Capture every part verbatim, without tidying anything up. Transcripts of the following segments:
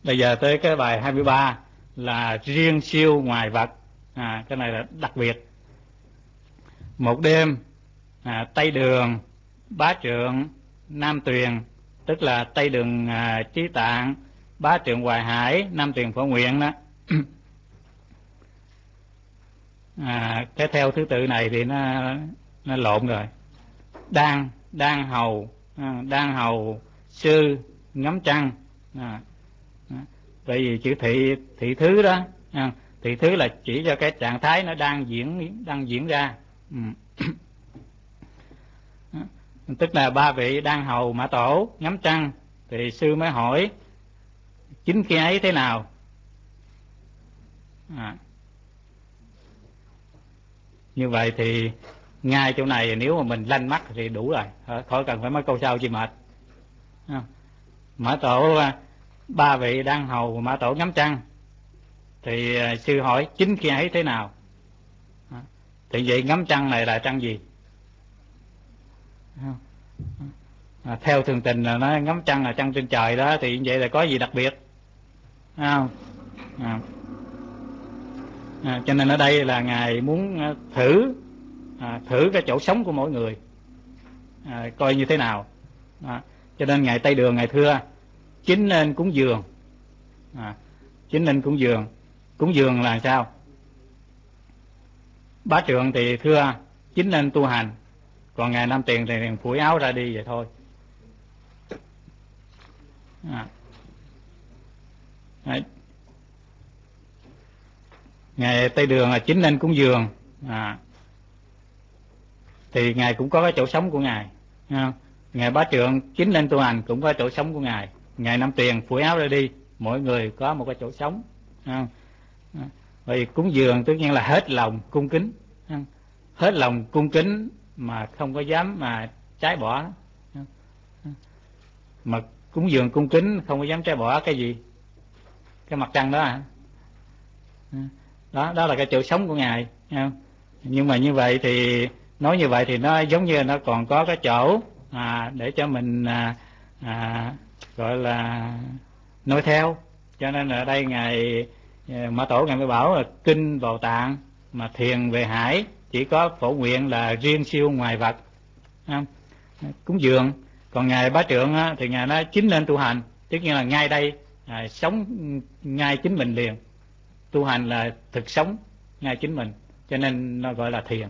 Bây giờ tới cái bài hai mươi ba là riêng siêu ngoài vật. À, cái này là đặc biệt. Một đêm, à, Tây Đường, Bá Trượng, Nam Tuyền, tức là Tây Đường à, Chí Tạng, Bá Trượng Hoài Hải, Nam Tuyền Phổ Nguyện đó. À, cái theo thứ tự này thì nó nó lộn rồi. Đan Đan Hầu, à, Đan Hầu Sư ngắm trăng. À, bởi vì chữ thị thị thứ đó, à, thị thứ là chỉ cho cái trạng thái nó đang diễn đang diễn ra. Ừ. Tức là ba vị Đan Hầu Mã Tổ ngắm trăng, thì sư mới hỏi chính khi ấy thế nào. À, như vậy thì ngay chỗ này nếu mà mình lanh mắt thì đủ rồi, khỏi cần phải mấy câu sau chi mệt. À, Mã Tổ, ba vị Đan Hầu Mã Tổ ngắm trăng, thì sư hỏi chính khi ấy thế nào. À, thì vậy ngắm trăng này là trăng gì? À, theo thường tình là nó ngắm trăng là trăng trên trời đó, thì vậy là có gì đặc biệt? À, à, à, cho nên ở đây là ngài muốn thử à, thử cái chỗ sống của mỗi người, à, coi như thế nào. À, cho nên ngài Tây Đường ngài thưa chính nên cúng dường. À, chính nên cúng dường. Cúng dường là sao? Bá Trượng thì thưa chính nên tu hành, còn ngài Nam Tiền thì phủi áo ra đi vậy thôi. À, đấy. Ngài Tây Đường là chính nên cúng dường, à, thì ngài cũng có cái chỗ sống của ngài. À, ngài Bá Trượng chính nên tu hành cũng có chỗ sống của ngài. Ngài Nam Tiền phủi áo ra đi, mỗi người có một cái chỗ sống. À, à, vì cúng dường tất nhiên là hết lòng cung kính, à, hết lòng cung kính mà không có dám mà trái bỏ. À, mà cúng dường cung kính không có dám trái bỏ cái gì? Cái mặt trăng đó à? Đó, đó là cái chỗ sống của ngài. Nhưng mà như vậy thì nói như vậy thì nó giống như nó còn có cái chỗ à, để cho mình à, à, gọi là nói theo. Cho nên ở đây ngài Mã Tổ ngài mới bảo là kinh vào tạng mà thiền về hải, chỉ có Phổ Nguyện là riêng siêu ngoài vật. Không? Cúng dường. Còn ngài Bá Trượng á, thì ngài nói chính nên tu hành, tất nhiên là ngay đây à, sống ngay chính mình liền. Tu hành là thực sống ngay chính mình, cho nên nó gọi là thiền.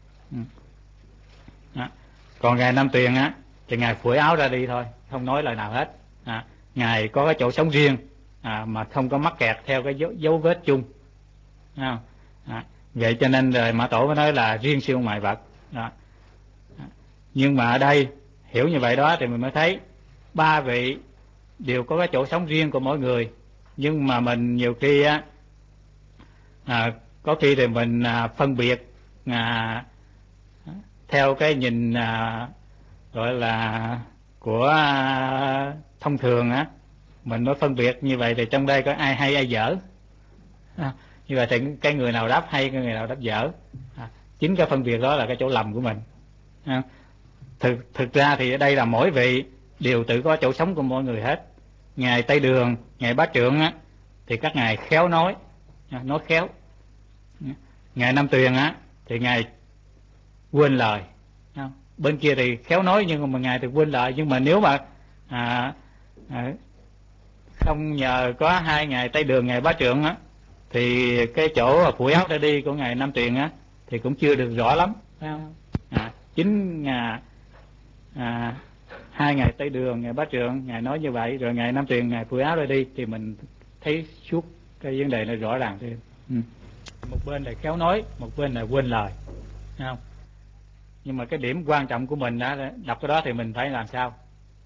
Đó. Còn ngài Nam Tuyền á thì ngài phủi áo ra đi thôi, không nói lời nào hết. À, ngài có cái chỗ sống riêng, à, mà không có mắc kẹt theo cái dấu, dấu vết chung. À, à, vậy cho nên rồi Mã Tổ mới nói là riêng siêu ngoài vật. Đó. À, nhưng mà ở đây hiểu như vậy đó thì mình mới thấy ba vị đều có cái chỗ sống riêng của mỗi người. Nhưng mà mình nhiều khi á, à, có khi thì mình à, phân biệt à, theo cái nhìn à, gọi là của à, thông thường á, mình mới phân biệt như vậy thì trong đây có ai hay ai dở. À, như vậy thì cái người nào đáp hay, cái người nào đáp dở. À, chính cái phân biệt đó là cái chỗ lầm của mình. À, thực thực ra thì ở đây là mỗi vị đều tự có chỗ sống của mỗi người hết. Ngài Tây Đường, ngài Bá Trượng á thì các ngài khéo nói, nói khéo. Ngài Nam Tuyền á thì ngài quên lời. Bên kia thì khéo nói nhưng mà ngài thì quên lời. Nhưng mà nếu mà à, à, không nhờ có hai ngài Tây Đường, ngài Bá Trượng á, thì cái chỗ phủi áo ra đi của ngài Nam Tuyền á thì cũng chưa được rõ lắm. À, chính à, à, hai ngài Tây Đường, ngài Bá Trượng ngài nói như vậy, rồi ngài Nam Tuyền ngài phủi áo ra đi, thì mình thấy suốt cái vấn đề này rõ ràng thêm. Ừ. Một bên là khéo nói, một bên là quên lời, thấy không? Nhưng mà cái điểm quan trọng của mình đã đọc cái đó thì mình phải làm sao?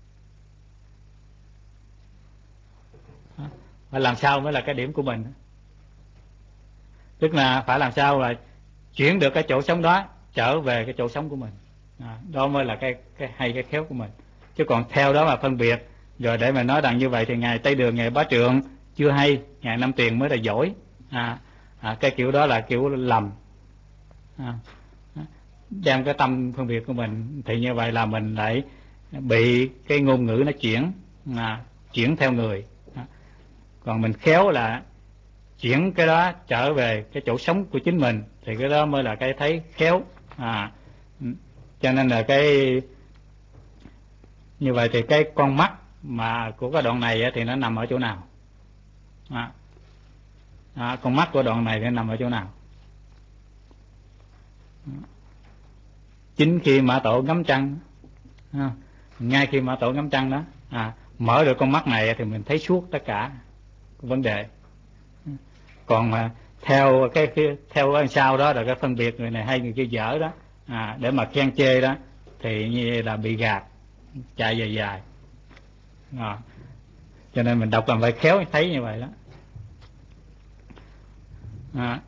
Phải làm sao mới là cái điểm của mình. Tức là phải làm sao là chuyển được cái chỗ sống đó trở về cái chỗ sống của mình. À, đó mới là cái cái hay, cái khéo của mình. Chứ còn theo đó mà phân biệt rồi để mà nói rằng như vậy thì ngài Tây Đường, ngài Bá Trượng chưa hay, ngài Nam Tuyền mới là giỏi. À, à, cái kiểu đó là kiểu lầm. À, đem cái tâm phân biệt của mình thì như vậy là mình lại bị cái ngôn ngữ nó chuyển, à, chuyển theo người. À, Còn mình khéo là chuyển cái đó trở về cái chỗ sống của chính mình, thì cái đó mới là cái thấy khéo. À, cho nên là cái như vậy thì cái con mắt mà của cái đoạn này thì nó nằm ở chỗ nào? À, à, con mắt của đoạn này nó nằm ở chỗ nào? Chính khi Mã Tổ ngắm trăng, à, ngay khi Mã Tổ ngắm trăng đó, à, mở được con mắt này thì mình thấy suốt tất cả vấn đề. Còn mà theo cái, cái theo cái sau đó là cái phân biệt người này hay người kia dở đó, à, để mà khen chê đó, thì như là bị gạt, chạy dài dài. À, cho nên mình đọc làm phải khéo thấy như vậy đó. À,